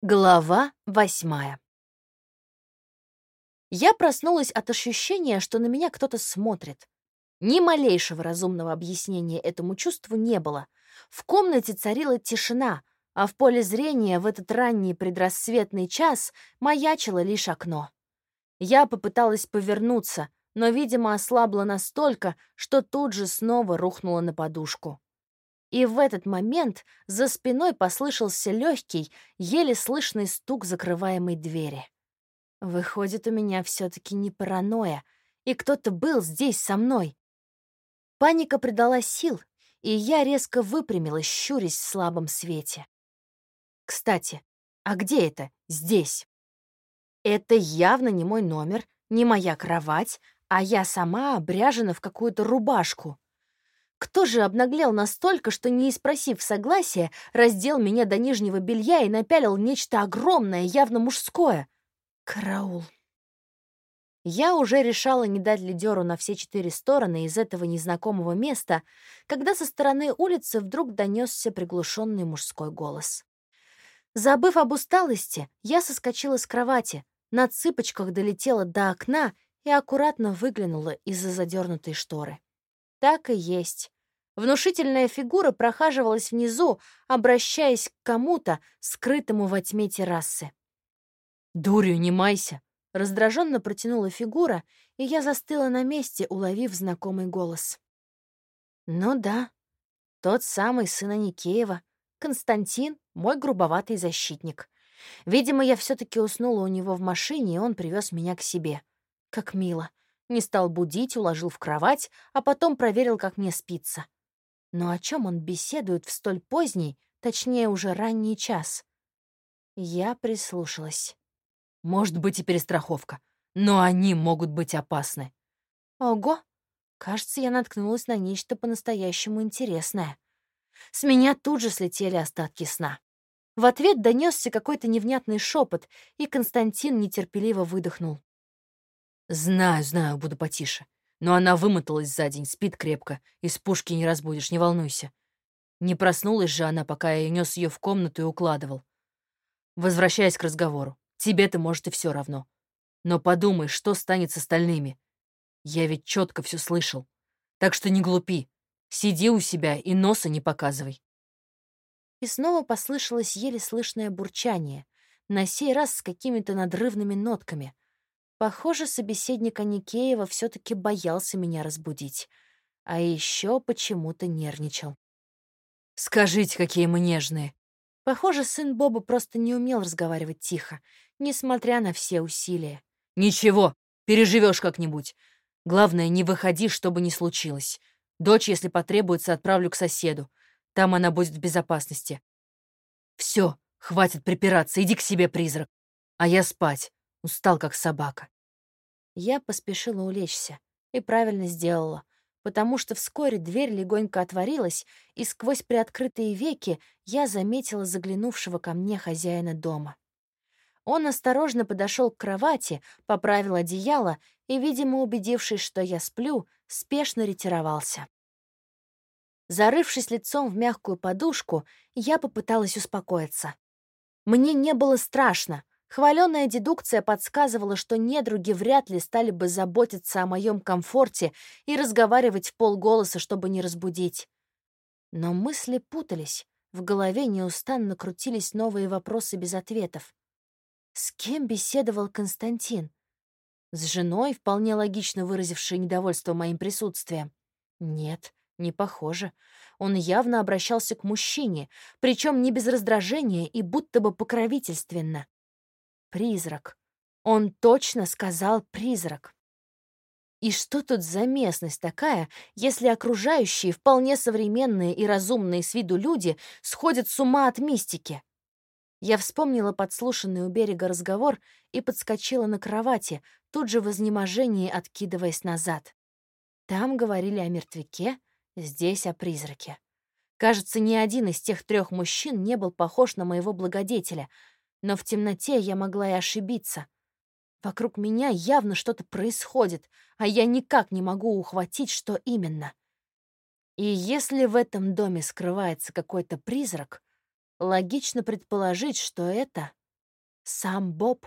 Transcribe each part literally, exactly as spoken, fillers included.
Глава восьмая. Я проснулась от ощущения, что на меня кто-то смотрит. Ни малейшего разумного объяснения этому чувству не было. В комнате царила тишина, а в поле зрения в этот ранний предрассветный час маячило лишь окно. Я попыталась повернуться, но, видимо, ослабла настолько, что тут же снова рухнула на подушку. И в этот момент за спиной послышался легкий, еле слышный стук закрываемой двери. Выходит, у меня все-таки не паранойя, и кто-то был здесь со мной. Паника придала сил, и я резко выпрямилась, щурясь в слабом свете. Кстати, а где это здесь? Это явно не мой номер, не моя кровать, а я сама обряжена в какую-то рубашку. Кто же обнаглел настолько, что, не спросив согласия, раздел меня до нижнего белья и напялил нечто огромное, явно мужское? Караул. Я уже решала не дать лидеру на все четыре стороны из этого незнакомого места, когда со стороны улицы вдруг донесся приглушенный мужской голос. Забыв об усталости, я соскочила с кровати, на цыпочках долетела до окна и аккуратно выглянула из-за задернутой шторы. Так и есть. Внушительная фигура прохаживалась внизу, обращаясь к кому-то, скрытому во тьме террасы. «Дурью не майся!» — раздраженно протянула фигура, и я застыла на месте, уловив знакомый голос. Ну да, тот самый сын Аникеева, Константин, мой грубоватый защитник. Видимо, я все-таки уснула у него в машине, и он привез меня к себе. Как мило. Не стал будить, уложил в кровать, а потом проверил, как мне спится. Но о чем он беседует в столь поздний, точнее, уже ранний час? Я прислушалась. Может быть и перестраховка, но они могут быть опасны. Ого! Кажется, я наткнулась на нечто по-настоящему интересное. С меня тут же слетели остатки сна. В ответ донесся какой-то невнятный шепот, и Константин нетерпеливо выдохнул. «Знаю, знаю, буду потише. Но она вымоталась за день, спит крепко. Из пушки не разбудишь, не волнуйся. Не проснулась же она, пока я нес ее в комнату и укладывал. Возвращаясь к разговору. Тебе-то, может, и все равно. Но подумай, что станет с остальными. Я ведь четко все слышал. Так что не глупи. Сиди у себя и носа не показывай». И снова послышалось еле слышное бурчание, на сей раз с какими-то надрывными нотками. Похоже, собеседник Аникеева все-таки боялся меня разбудить, а еще почему-то нервничал. «Скажите, какие мы нежные!» Похоже, сын Боба просто не умел разговаривать тихо, несмотря на все усилия. «Ничего, переживешь как-нибудь. Главное, не выходи, что бы ни случилось. Дочь, если потребуется, отправлю к соседу. Там она будет в безопасности. Все, хватит припираться, иди к себе, призрак. А я спать. Устал, как собака». Я поспешила улечься. И правильно сделала, потому что вскоре дверь легонько отворилась, и сквозь приоткрытые веки я заметила заглянувшего ко мне хозяина дома. Он осторожно подошел к кровати, поправил одеяло и, видимо, убедившись, что я сплю, спешно ретировался. Зарывшись лицом в мягкую подушку, я попыталась успокоиться. Мне не было страшно. Хваленая дедукция подсказывала, что недруги вряд ли стали бы заботиться о моем комфорте и разговаривать в полголоса, чтобы не разбудить. Но мысли путались, в голове неустанно крутились новые вопросы без ответов. С кем беседовал Константин? С женой, вполне логично выразившей недовольство моим присутствием? Нет, не похоже. Он явно обращался к мужчине, причем не без раздражения и будто бы покровительственно. Призрак. Он точно сказал «призрак». И что тут за местность такая, если окружающие, вполне современные и разумные с виду люди сходят с ума от мистики? Я вспомнила подслушанный у берега разговор и подскочила на кровати, тут же в изнеможении откидываясь назад. Там говорили о мертвяке, здесь о призраке. Кажется, ни один из тех трех мужчин не был похож на моего благодетеля, но в темноте я могла и ошибиться. Вокруг меня явно что-то происходит, а я никак не могу ухватить, что именно. И если в этом доме скрывается какой-то призрак, логично предположить, что это Сам Боб.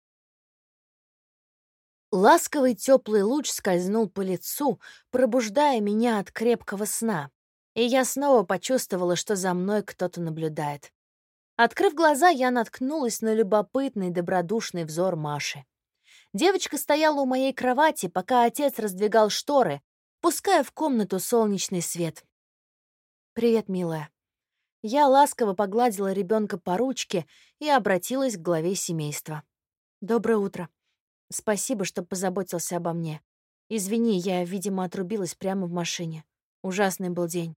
Ласковый теплый луч скользнул по лицу, пробуждая меня от крепкого сна, и я снова почувствовала, что за мной кто-то наблюдает. Открыв глаза, я наткнулась на любопытный, добродушный взор Маши. Девочка стояла у моей кровати, пока отец раздвигал шторы, пуская в комнату солнечный свет. «Привет, милая». Я ласково погладила ребенка по ручке и обратилась к главе семейства. «Доброе утро. Спасибо, что позаботился обо мне. Извини, я, видимо, отрубилась прямо в машине. Ужасный был день».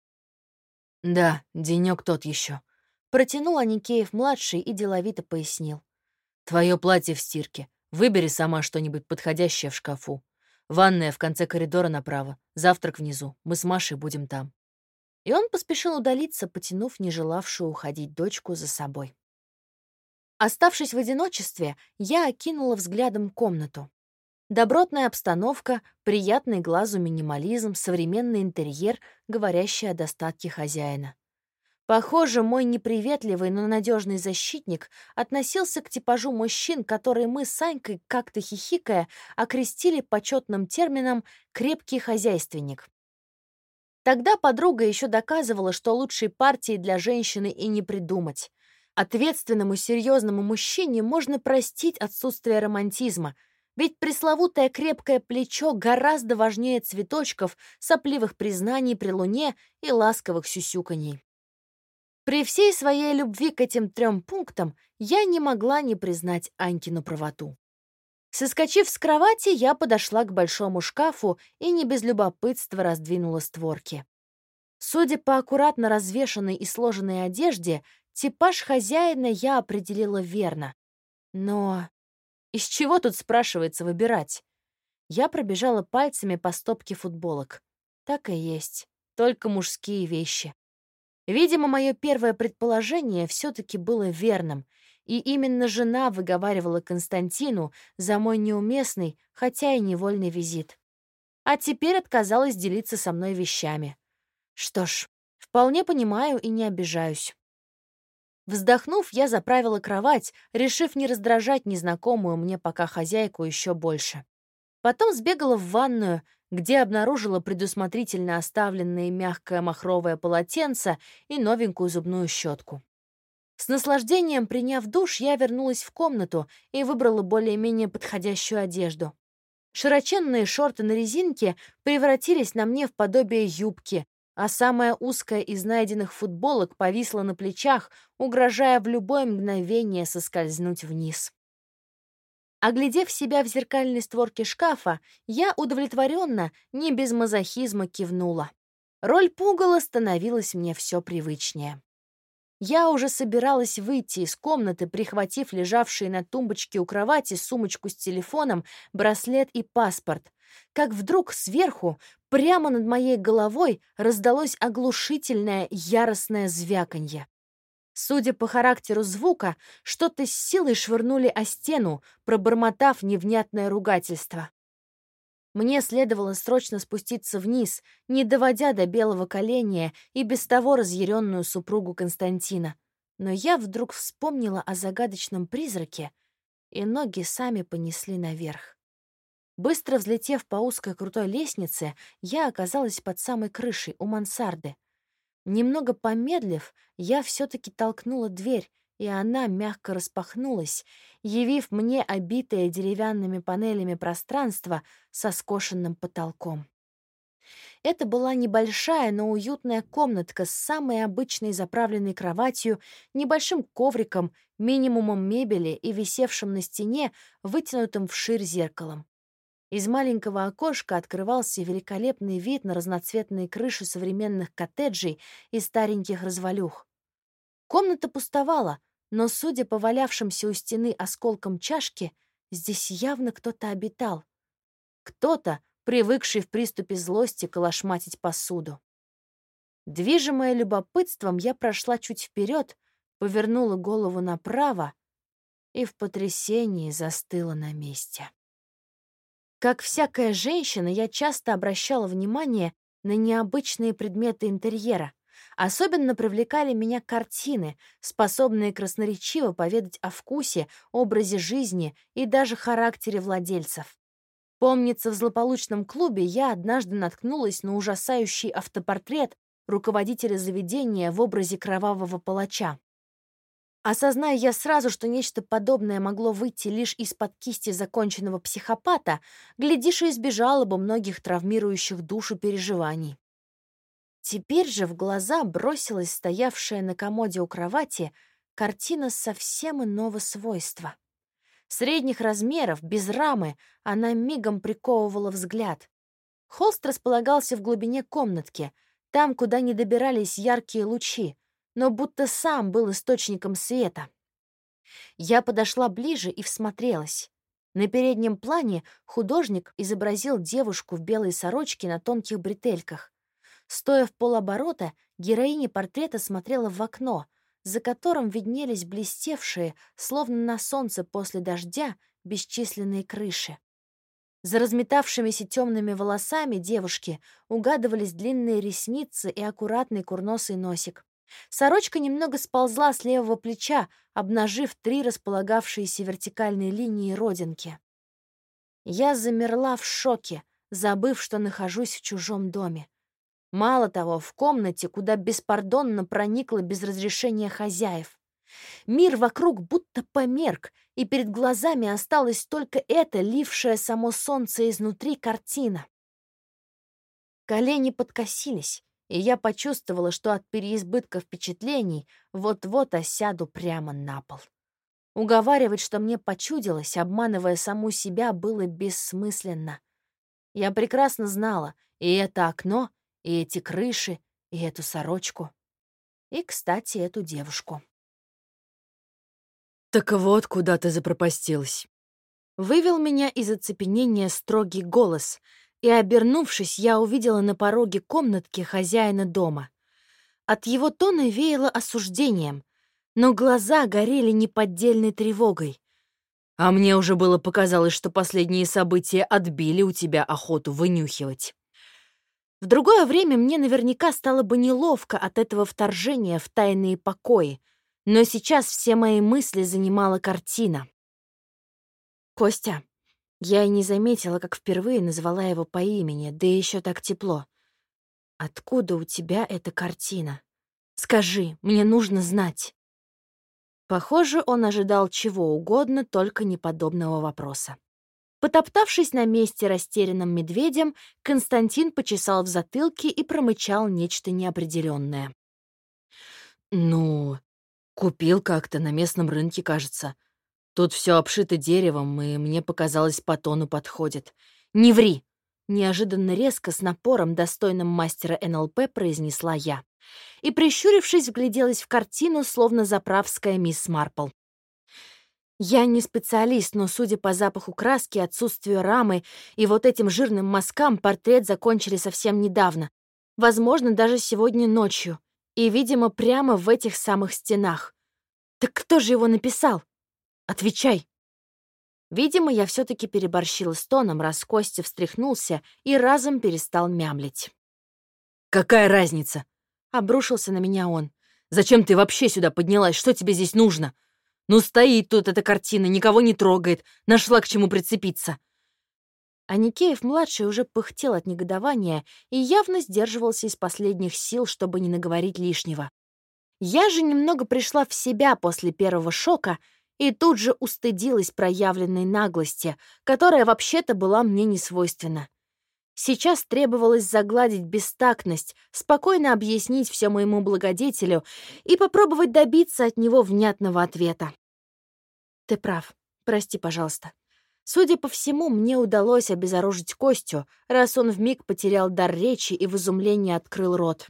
«Да, денёк тот еще. Протянул Аникеев-младший и деловито пояснил. Твое платье в стирке. Выбери сама что-нибудь подходящее в шкафу. Ванная в конце коридора направо. Завтрак внизу. Мы с Машей будем там». И он поспешил удалиться, потянув не желавшую уходить дочку за собой. Оставшись в одиночестве, я окинула взглядом комнату. Добротная обстановка, приятный глазу минимализм, современный интерьер, говорящий о достатке хозяина. Похоже, мой неприветливый, но надежный защитник относился к типажу мужчин, которые мы с Санькой, как-то хихикая, окрестили почетным термином «крепкий хозяйственник». Тогда подруга еще доказывала, что лучшей партии для женщины и не придумать. Ответственному, серьезному мужчине можно простить отсутствие романтизма, ведь пресловутое крепкое плечо гораздо важнее цветочков, сопливых признаний при луне и ласковых сюсюканьей. При всей своей любви к этим трем пунктам я не могла не признать Анькину правоту. Соскочив с кровати, я подошла к большому шкафу и не без любопытства раздвинула створки. Судя по аккуратно развешанной и сложенной одежде, типаж хозяина я определила верно. Но из чего тут, спрашивается, выбирать? Я пробежала пальцами по стопке футболок. Так и есть, только мужские вещи. Видимо, мое первое предположение все-таки было верным, и именно жена выговаривала Константину за мой неуместный, хотя и невольный визит. А теперь отказалась делиться со мной вещами. Что ж, вполне понимаю и не обижаюсь. Вздохнув, я заправила кровать, решив не раздражать незнакомую мне пока хозяйку еще больше. Потом сбегала в ванную, где обнаружила предусмотрительно оставленное мягкое махровое полотенце и новенькую зубную щетку. С наслаждением приняв душ, я вернулась в комнату и выбрала более-менее подходящую одежду. Широченные шорты на резинке превратились на мне в подобие юбки, а самая узкая из найденных футболок повисла на плечах, угрожая в любое мгновение соскользнуть вниз. Оглядев себя в зеркальной створке шкафа, я удовлетворенно, не без мазохизма кивнула. Роль пугала становилась мне все привычнее. Я уже собиралась выйти из комнаты, прихватив лежавшие на тумбочке у кровати сумочку с телефоном, браслет и паспорт, как вдруг сверху, прямо над моей головой, раздалось оглушительное яростное звяканье. Судя по характеру звука, что-то с силой швырнули о стену, пробормотав невнятное ругательство. Мне следовало срочно спуститься вниз, не доводя до белого коленя и без того разъяренную супругу Константина. Но я вдруг вспомнила о загадочном призраке, и ноги сами понесли наверх. Быстро взлетев по узкой крутой лестнице, я оказалась под самой крышей у мансарды. Немного помедлив, я все-таки толкнула дверь, и она мягко распахнулась, явив мне обитое деревянными панелями пространство со скошенным потолком. Это была небольшая, но уютная комнатка с самой обычной заправленной кроватью, небольшим ковриком, минимумом мебели и висевшим на стене, вытянутым вширь зеркалом. Из маленького окошка открывался великолепный вид на разноцветные крыши современных коттеджей и стареньких развалюх. Комната пустовала, но, судя по валявшимся у стены осколкам чашки, здесь явно кто-то обитал. Кто-то, привыкший в приступе злости колошматить посуду. Движимая любопытством, я прошла чуть вперед, повернула голову направо и в потрясении застыла на месте. Как всякая женщина, я часто обращала внимание на необычные предметы интерьера, Особенно привлекали меня картины, способные красноречиво поведать о вкусе, образе жизни и даже характере владельцев. Помнится, в злополучном клубе я однажды наткнулась на ужасающий автопортрет руководителя заведения в образе кровавого палача. Осозная я сразу, что нечто подобное могло выйти лишь из-под кисти законченного психопата, глядишь, и избежала бы многих травмирующих душу переживаний. Теперь же в глаза бросилась стоявшая на комоде у кровати картина совсем иного свойства. Средних размеров, без рамы, она мигом приковывала взгляд. Холст располагался в глубине комнатки, там, куда не добирались яркие лучи, но будто сам был источником света. Я подошла ближе и всмотрелась. На переднем плане художник изобразил девушку в белой сорочке на тонких бретельках. Стоя в полоборота, героиня портрета смотрела в окно, за которым виднелись блестевшие, словно на солнце после дождя, бесчисленные крыши. За разметавшимися темными волосами девушки угадывались длинные ресницы и аккуратный курносый носик. Сорочка немного сползла с левого плеча, обнажив три располагавшиеся вертикальные линии родинки. Я замерла в шоке, забыв, что нахожусь в чужом доме. Мало того, в комнате, куда беспардонно проникла без разрешения хозяев. Мир вокруг будто померк, и перед глазами осталась только эта, лившая само солнце изнутри, картина. Колени подкосились, и я почувствовала, что от переизбытка впечатлений вот-вот осяду прямо на пол. Уговаривать, что мне почудилось, обманывая саму себя, было бессмысленно. Я прекрасно знала и это окно, и эти крыши, и эту сорочку. И, кстати, эту девушку. «Так вот, куда ты запропастилась». Вывел меня из оцепенения строгий голос, и, обернувшись, я увидела на пороге комнатки хозяина дома. От его тона веяло осуждением, но глаза горели неподдельной тревогой. А мне уже было показалось, что последние события отбили у тебя охоту вынюхивать. В другое время мне наверняка стало бы неловко от этого вторжения в тайные покои, но сейчас все мои мысли занимала картина. «Костя». Я и не заметила, как впервые назвала его по имени, да еще так тепло. «Откуда у тебя эта картина? Скажи, мне нужно знать». Похоже, он ожидал чего угодно, только не подобного вопроса. Потоптавшись на месте растерянным медведем, Константин почесал в затылке и промычал нечто неопределенное. «Ну, купил как-то на местном рынке, кажется. Тут все обшито деревом, и мне показалось, по тону подходит». «Не ври!» — неожиданно резко, с напором, достойным мастера эн эл пэ, произнесла я. И, прищурившись, вгляделась в картину, словно заправская мисс Марпл. Я не специалист, но, судя по запаху краски, отсутствию рамы и вот этим жирным мазкам, портрет закончили совсем недавно. Возможно, даже сегодня ночью. И, видимо, прямо в этих самых стенах. Так кто же его написал? Отвечай. Видимо, я все-таки переборщила с тоном, раз Костя встряхнулся и разом перестал мямлить. «Какая разница?» — обрушился на меня он. «Зачем ты вообще сюда поднялась? Что тебе здесь нужно? Ну, стоит тут эта картина, никого не трогает. Нашла к чему прицепиться». Аникеев-младший уже пыхтел от негодования и явно сдерживался из последних сил, чтобы не наговорить лишнего. Я же немного пришла в себя после первого шока и тут же устыдилась проявленной наглости, которая вообще-то была мне не свойственна. Сейчас требовалось загладить бестактность, спокойно объяснить все моему благодетелю и попробовать добиться от него внятного ответа. «Ты прав. Прости, пожалуйста. Судя по всему, мне удалось обезоружить Костю, раз он вмиг потерял дар речи и в изумлении открыл рот.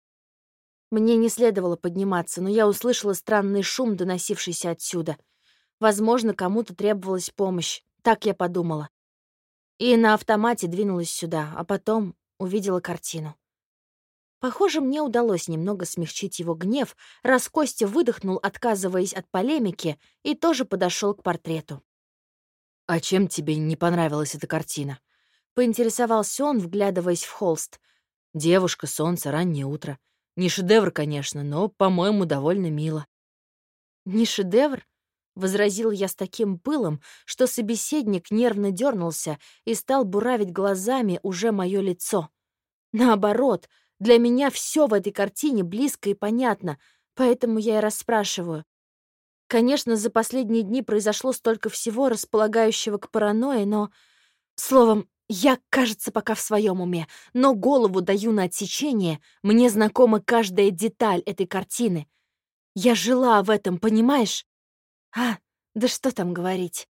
Мне не следовало подниматься, но я услышала странный шум, доносившийся отсюда. Возможно, кому-то требовалась помощь, так я подумала. И на автомате двинулась сюда, а потом увидела картину. Похоже, мне удалось немного смягчить его гнев, раз Костя выдохнул, отказываясь от полемики, и тоже подошел к портрету. «А чем тебе не понравилась эта картина?» Поинтересовался он, вглядываясь в холст. «Девушка, солнце, раннее утро. Не шедевр, конечно, но, по-моему, довольно мило». «Не шедевр?» — возразил я с таким пылом, что собеседник нервно дернулся и стал буравить глазами уже мое лицо. Наоборот, для меня все в этой картине близко и понятно, поэтому я и расспрашиваю. Конечно, за последние дни произошло столько всего, располагающего к паранойи, но... Словом, я, кажется, пока в своем уме, но голову даю на отсечение, мне знакома каждая деталь этой картины. Я жила в этом, понимаешь? А, да что там говорить.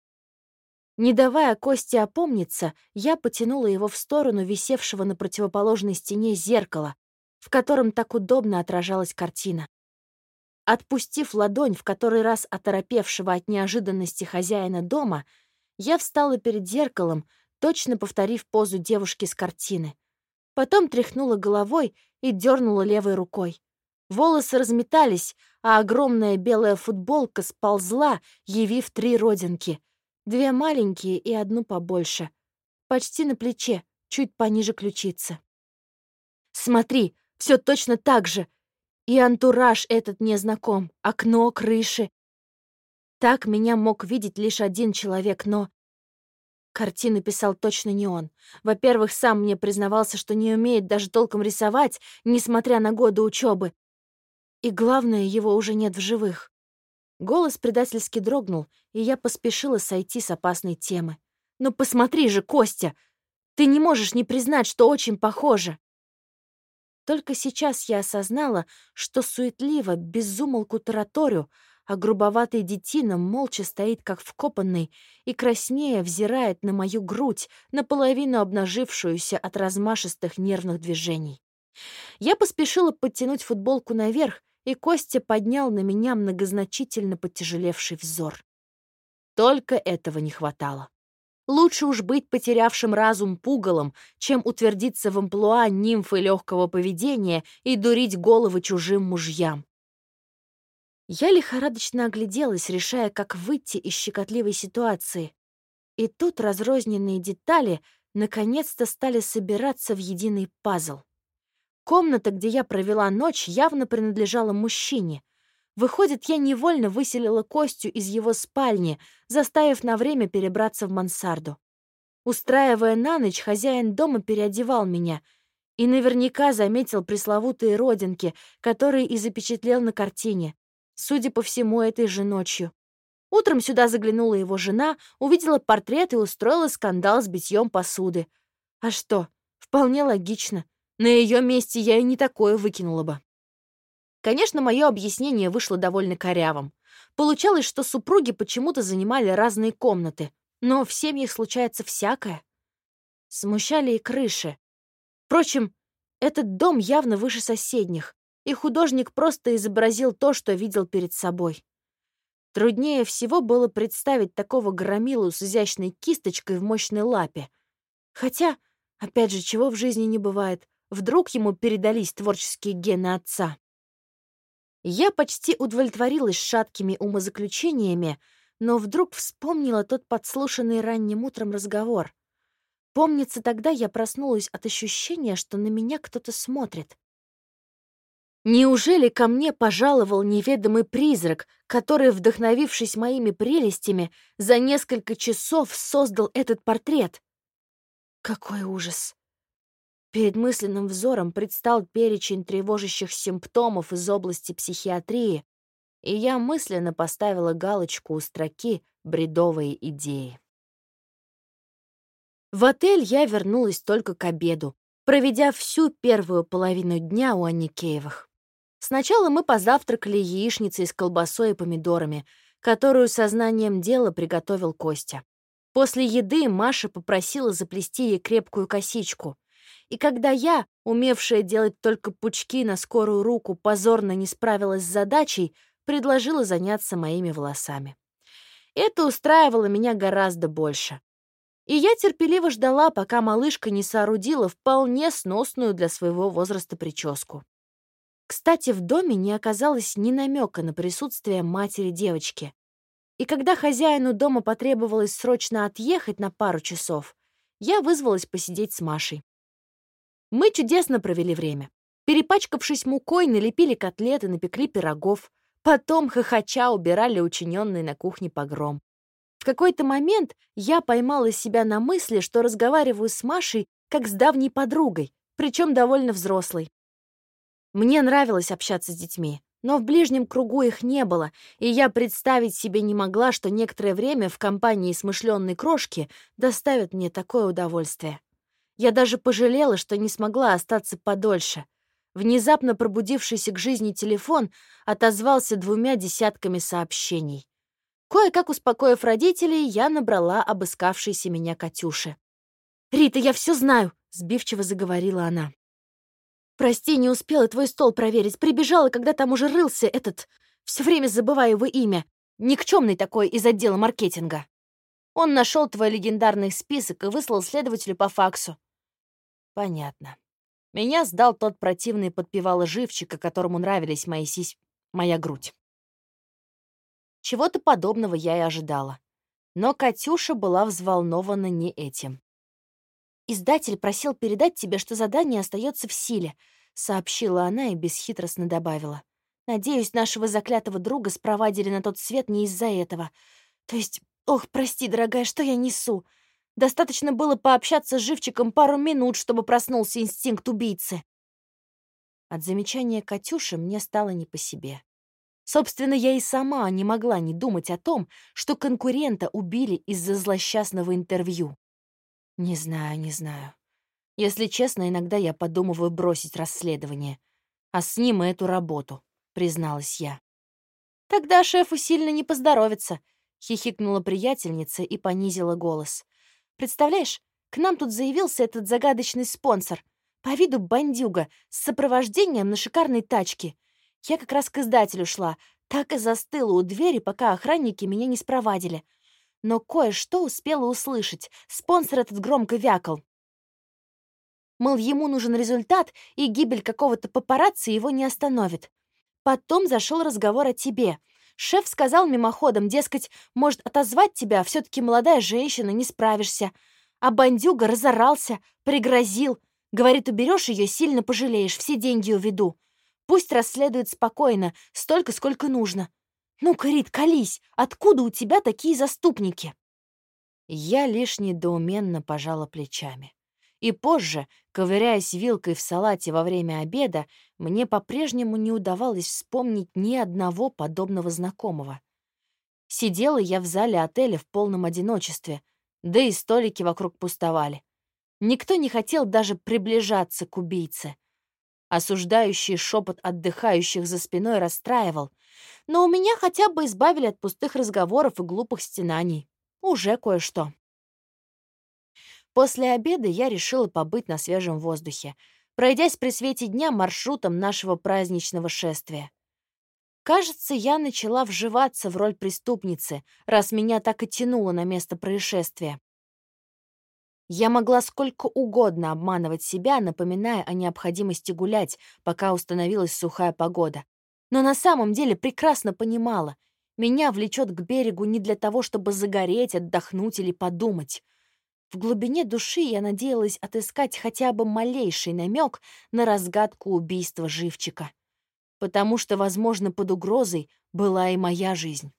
Не давая Косте опомниться, я потянула его в сторону висевшего на противоположной стене зеркала, в котором так удобно отражалась картина. Отпустив ладонь, в который раз оторопевшего от неожиданности хозяина дома, я встала перед зеркалом, точно повторив позу девушки с картины. Потом тряхнула головой и дернула левой рукой. Волосы разметались, а огромная белая футболка сползла, явив три родинки. Две маленькие и одну побольше. Почти на плече, чуть пониже ключицы. «Смотри, все точно так же!» И антураж этот мне знаком. Окно, крыши. Так меня мог видеть лишь один человек, но... Картину писал точно не он. Во-первых, сам мне признавался, что не умеет даже толком рисовать, несмотря на годы учебы. И главное, его уже нет в живых. Голос предательски дрогнул, и я поспешила сойти с опасной темы. «Ну посмотри же, Костя! Ты не можешь не признать, что очень похоже!» Только сейчас я осознала, что суетливо, безумолку тараторю, а грубоватый детина молча стоит, как вкопанный, и краснея взирает на мою грудь, наполовину обнажившуюся от размашистых нервных движений. Я поспешила подтянуть футболку наверх, и Костя поднял на меня многозначительно потяжелевший взор. Только этого не хватало. Лучше уж быть потерявшим разум пугалом, чем утвердиться в амплуа нимфы легкого поведения и дурить головы чужим мужьям. Я лихорадочно огляделась, решая, как выйти из щекотливой ситуации. И тут разрозненные детали наконец-то стали собираться в единый пазл. Комната, где я провела ночь, явно принадлежала мужчине. Выходит, я невольно выселила Костю из его спальни, заставив на время перебраться в мансарду. Устраивая на ночь, хозяин дома переодевал меня и наверняка заметил пресловутые родинки, которые и запечатлел на картине. Судя по всему, этой же ночью. Утром сюда заглянула его жена, увидела портрет и устроила скандал с битьем посуды. А что? Вполне логично. На ее месте я и не такое выкинула бы. Конечно, мое объяснение вышло довольно корявым. Получалось, что супруги почему-то занимали разные комнаты, но в семьях случается всякое. Смущали и крыши. Впрочем, этот дом явно выше соседних, и художник просто изобразил то, что видел перед собой. Труднее всего было представить такого громилу с изящной кисточкой в мощной лапе. Хотя, опять же, чего в жизни не бывает, вдруг ему передались творческие гены отца. Я почти удовлетворилась шаткими умозаключениями, но вдруг вспомнила тот подслушанный ранним утром разговор. Помнится, тогда я проснулась от ощущения, что на меня кто-то смотрит. Неужели ко мне пожаловал неведомый призрак, который, вдохновившись моими прелестями, за несколько часов создал этот портрет? Какой ужас! Перед мысленным взором предстал перечень тревожащих симптомов из области психиатрии, и я мысленно поставила галочку у строки «Бредовые идеи». В отель я вернулась только к обеду, проведя всю первую половину дня у Аникеевых. Сначала мы позавтракали яичницей с колбасой и помидорами, которую сознанием дела приготовил Костя. После еды Маша попросила заплести ей крепкую косичку. И когда я, умевшая делать только пучки на скорую руку, позорно не справилась с задачей, предложила заняться моими волосами. Это устраивало меня гораздо больше. И я терпеливо ждала, пока малышка не соорудила вполне сносную для своего возраста прическу. Кстати, в доме не оказалось ни намека на присутствие матери девочки. И когда хозяину дома потребовалось срочно отъехать на пару часов, я вызвалась посидеть с Машей. Мы чудесно провели время. Перепачкавшись мукой, налепили котлеты, напекли пирогов. Потом, хохоча, убирали учиненный на кухне погром. В какой-то момент я поймала себя на мысли, что разговариваю с Машей как с давней подругой, причем довольно взрослой. Мне нравилось общаться с детьми, но в ближнем кругу их не было, и я представить себе не могла, что некоторое время в компании смышленной крошки доставит мне такое удовольствие. Я даже пожалела, что не смогла остаться подольше. Внезапно пробудившийся к жизни телефон отозвался двумя десятками сообщений. Кое-как успокоив родителей, я набрала обыскавшейся меня Катюше. «Рита, я все знаю», — сбивчиво заговорила она. «Прости, не успела твой стол проверить. Прибежала, когда там уже рылся этот... Все время забываю его имя. Никчемный такой из отдела маркетинга. Он нашел твой легендарный список и выслал следователю по факсу». «Понятно. Меня сдал тот противный подпевала живчика, которому нравились мои сись... моя грудь». Чего-то подобного я и ожидала. Но Катюша была взволнована не этим. «Издатель просил передать тебе, что задание остается в силе», — сообщила она и бесхитростно добавила. «Надеюсь, нашего заклятого друга спровадили на тот свет не из-за этого. То есть, ох, прости, дорогая, что я несу? Достаточно было пообщаться с живчиком пару минут, чтобы проснулся инстинкт убийцы». От замечания Катюши мне стало не по себе. Собственно, я и сама не могла не думать о том, что конкурента убили из-за злосчастного интервью. Не знаю, не знаю. Если честно, иногда я подумываю бросить расследование, а с ним и эту работу, призналась я. Тогда шефу сильно не поздоровится, хихикнула приятельница и понизила голос. Представляешь, к нам тут заявился этот загадочный спонсор, по виду бандюга, с сопровождением на шикарной тачке. Я как раз к издателю шла, так и застыла у двери, пока охранники меня не спровадили. Но кое-что успела услышать. Спонсор этот громко вякал. Мол, ему нужен результат, и гибель какого-то папарацци его не остановит. Потом зашел разговор о тебе. Шеф сказал мимоходом, дескать, может отозвать тебя, все-таки молодая женщина, не справишься. А бандюга разорался, пригрозил. Говорит, уберешь ее, сильно пожалеешь, все деньги уведу. Пусть расследует спокойно, столько, сколько нужно. Ну-ка, Рит, колись, откуда у тебя такие заступники?» Я лишь недоуменно пожала плечами. И позже, ковыряясь вилкой в салате во время обеда, мне по-прежнему не удавалось вспомнить ни одного подобного знакомого. Сидела я в зале отеля в полном одиночестве, да и столики вокруг пустовали. Никто не хотел даже приближаться к убийце. Осуждающий шепот отдыхающих за спиной расстраивал, но у меня хотя бы избавили от пустых разговоров и глупых стенаний. Уже кое-что. После обеда я решила побыть на свежем воздухе, пройдясь при свете дня маршрутом нашего праздничного шествия. Кажется, я начала вживаться в роль преступницы, раз меня так и тянуло на место происшествия. Я могла сколько угодно обманывать себя, напоминая о необходимости гулять, пока установилась сухая погода. Но на самом деле прекрасно понимала, меня влечет к берегу не для того, чтобы загореть, отдохнуть или подумать. В глубине души я надеялась отыскать хотя бы малейший намек на разгадку убийства живчика. Потому что, возможно, под угрозой была и моя жизнь.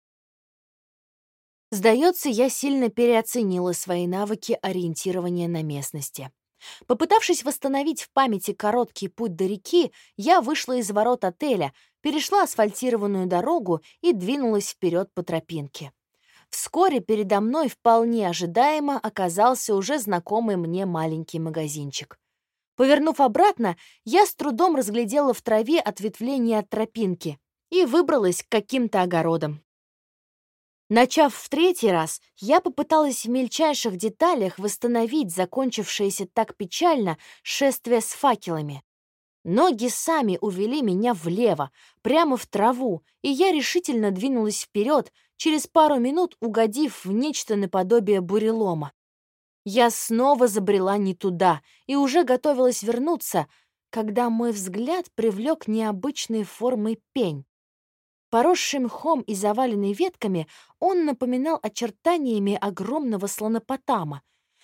Сдается, я сильно переоценила свои навыки ориентирования на местности. Попытавшись восстановить в памяти короткий путь до реки, я вышла из ворот отеля, перешла асфальтированную дорогу и двинулась вперед по тропинке. Вскоре передо мной вполне ожидаемо оказался уже знакомый мне маленький магазинчик. Повернув обратно, я с трудом разглядела в траве ответвление от тропинки и выбралась к каким-то огородам. Начав в третий раз, я попыталась в мельчайших деталях восстановить закончившееся так печально шествие с факелами. Ноги сами увели меня влево, прямо в траву, и я решительно двинулась вперед, через пару минут угодив в нечто наподобие бурелома. Я снова забрела не туда и уже готовилась вернуться, когда мой взгляд привлек необычной формы пень. Поросший мхом и заваленный ветками, он напоминал очертаниями огромного слонопотама.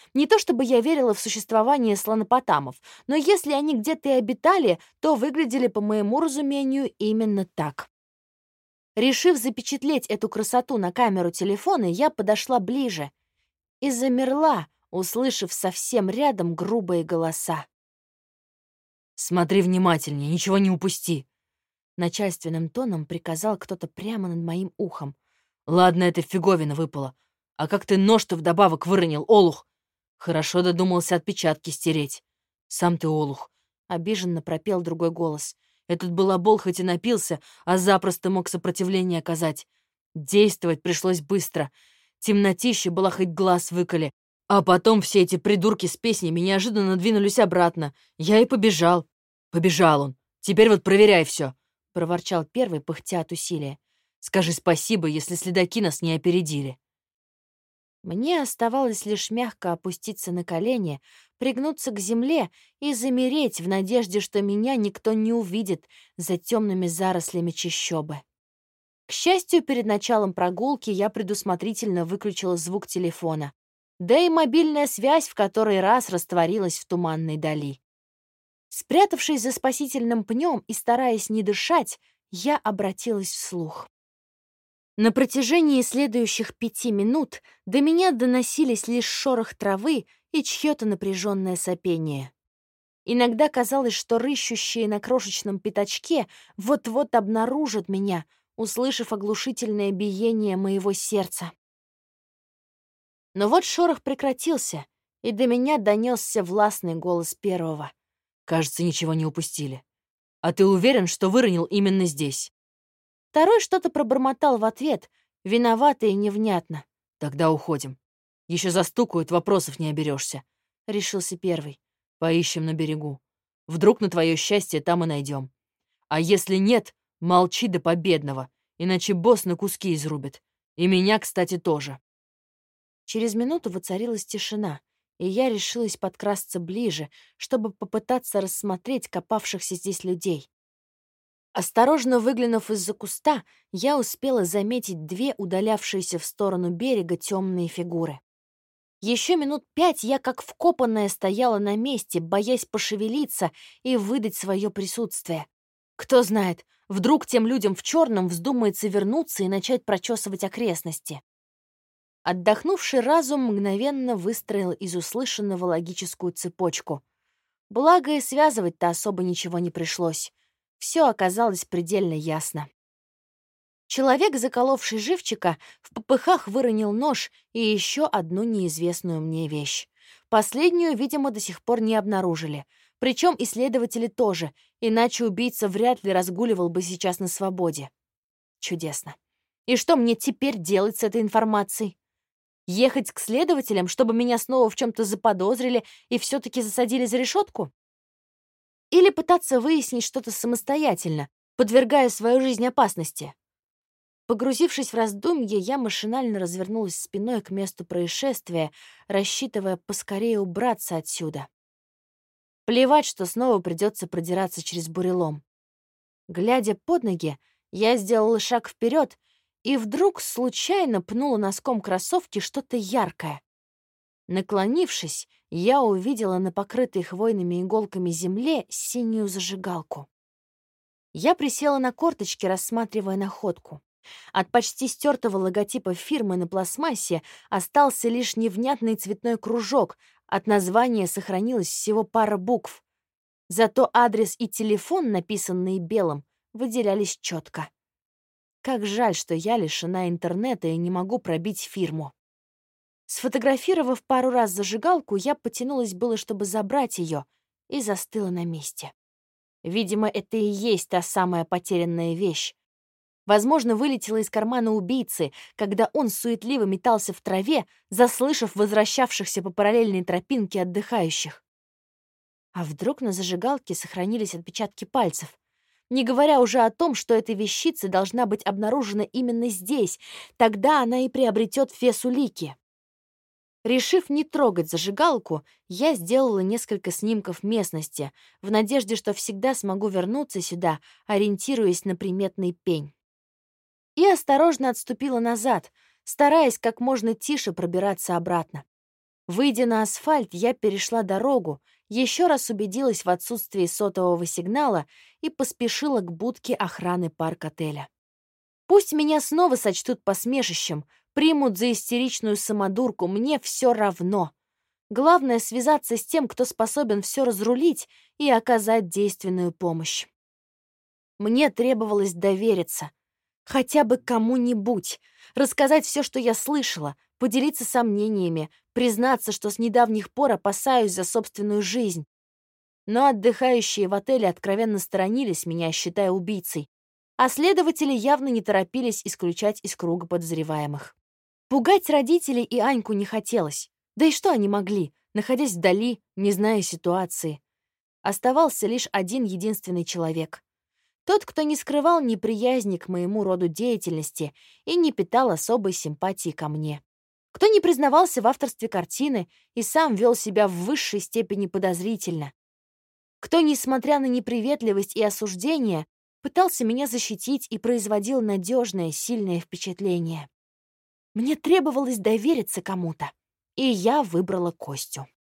Не то чтобы я верила в существование слонопотамов, но если они где-то и обитали, то выглядели, по моему разумению, именно так. Решив запечатлеть эту красоту на камеру телефона, я подошла ближе и замерла, услышав совсем рядом грубые голоса. «Смотри внимательнее, ничего не упусти!» Начальственным тоном приказал кто-то прямо над моим ухом. «Ладно, это фиговина выпала. А как ты нож-то вдобавок выронил, олух? Хорошо додумался отпечатки стереть. Сам ты олух!» — обиженно пропел другой голос. «Этот балабол хоть и напился, а запросто мог сопротивление оказать. Действовать пришлось быстро. Темнотище была, хоть глаз выколи. А потом все эти придурки с песнями неожиданно двинулись обратно. Я и побежал. Побежал он. Теперь вот проверяй все», — проворчал первый, пыхтя от усилия. «Скажи спасибо, если следаки нас не опередили». Мне оставалось лишь мягко опуститься на колени, пригнуться к земле и замереть в надежде, что меня никто не увидит за темными зарослями чащобы. К счастью, перед началом прогулки я предусмотрительно выключила звук телефона, да и мобильная связь в который раз растворилась в туманной дали. Спрятавшись за спасительным пнем и стараясь не дышать, я обратилась вслух. На протяжении следующих пяти минут до меня доносились лишь шорох травы и чье-то напряженное сопение. Иногда казалось, что рыщущие на крошечном пятачке вот-вот обнаружат меня, услышав оглушительное биение моего сердца. Но вот шорох прекратился, и до меня донесся властный голос первого. «Кажется, ничего не упустили. А ты уверен, что выронил именно здесь?» Второй что-то пробормотал в ответ, виновато и невнятно. «Тогда уходим. Еще застукают, вопросов не оберешься», — решился первый. «Поищем на берегу. Вдруг на твое счастье там и найдем. А если нет, молчи до победного, иначе босс на куски изрубит. И меня, кстати, тоже». Через минуту воцарилась тишина, и я решилась подкрасться ближе, чтобы попытаться рассмотреть копавшихся здесь людей. Осторожно выглянув из-за куста, я успела заметить две удалявшиеся в сторону берега темные фигуры. Еще минут пять я, как вкопанная, стояла на месте, боясь пошевелиться и выдать свое присутствие. Кто знает, вдруг тем людям в черном вздумается вернуться и начать прочесывать окрестности. Отдохнувший разум мгновенно выстроил из услышанного логическую цепочку. Благо и связывать-то особо ничего не пришлось. Все оказалось предельно ясно. Человек, заколовший живчика, в попыхах выронил нож и еще одну неизвестную мне вещь. Последнюю, видимо, до сих пор не обнаружили. Причем исследователи тоже, иначе убийца вряд ли разгуливал бы сейчас на свободе. Чудесно. И что мне теперь делать с этой информацией? Ехать к следователям, чтобы меня снова в чем-то заподозрили и все-таки засадили за решетку? Или пытаться выяснить что-то самостоятельно, подвергая свою жизнь опасности? Погрузившись в раздумье, я машинально развернулась спиной к месту происшествия, рассчитывая поскорее убраться отсюда. Плевать, что снова придется продираться через бурелом. Глядя под ноги, я сделала шаг вперед и вдруг случайно пнула носком кроссовки что-то яркое. Наклонившись, я увидела на покрытой хвойными иголками земле синюю зажигалку. Я присела на корточки, рассматривая находку. От почти стертого логотипа фирмы на пластмассе остался лишь невнятный цветной кружок, от названия сохранилось всего пара букв. Зато адрес и телефон, написанные белым, выделялись четко. Как жаль, что я лишена интернета и не могу пробить фирму. Сфотографировав пару раз зажигалку, я потянулась было, чтобы забрать ее, и застыла на месте. Видимо, это и есть та самая потерянная вещь. Возможно, вылетела из кармана убийцы, когда он суетливо метался в траве, заслышав возвращавшихся по параллельной тропинке отдыхающих. А вдруг на зажигалке сохранились отпечатки пальцев? Не говоря уже о том, что эта вещица должна быть обнаружена именно здесь, тогда она и приобретет вес улики. Решив не трогать зажигалку, я сделала несколько снимков местности, в надежде, что всегда смогу вернуться сюда, ориентируясь на приметный пень. И осторожно отступила назад, стараясь как можно тише пробираться обратно. Выйдя на асфальт, я перешла дорогу, еще раз убедилась в отсутствии сотового сигнала и поспешила к будке охраны парк-отеля. Пусть меня снова сочтут посмешищем, примут за истеричную самодурку, мне все равно. Главное — связаться с тем, кто способен все разрулить и оказать действенную помощь. Мне требовалось довериться. Хотя бы кому-нибудь. Рассказать все, что я слышала, поделиться сомнениями, признаться, что с недавних пор опасаюсь за собственную жизнь. Но отдыхающие в отеле откровенно сторонились меня, считая убийцей, а следователи явно не торопились исключать из круга подозреваемых. Пугать родителей и Аньку не хотелось. Да и что они могли, находясь вдали, не зная ситуации? Оставался лишь один единственный человек. Тот, кто не скрывал неприязни к моему роду деятельности и не питал особой симпатии ко мне. Кто не признавался в авторстве картины и сам вел себя в высшей степени подозрительно. Кто, несмотря на неприветливость и осуждение, пытался меня защитить и производил надежное, сильное впечатление. Мне требовалось довериться кому-то, и я выбрала Костю.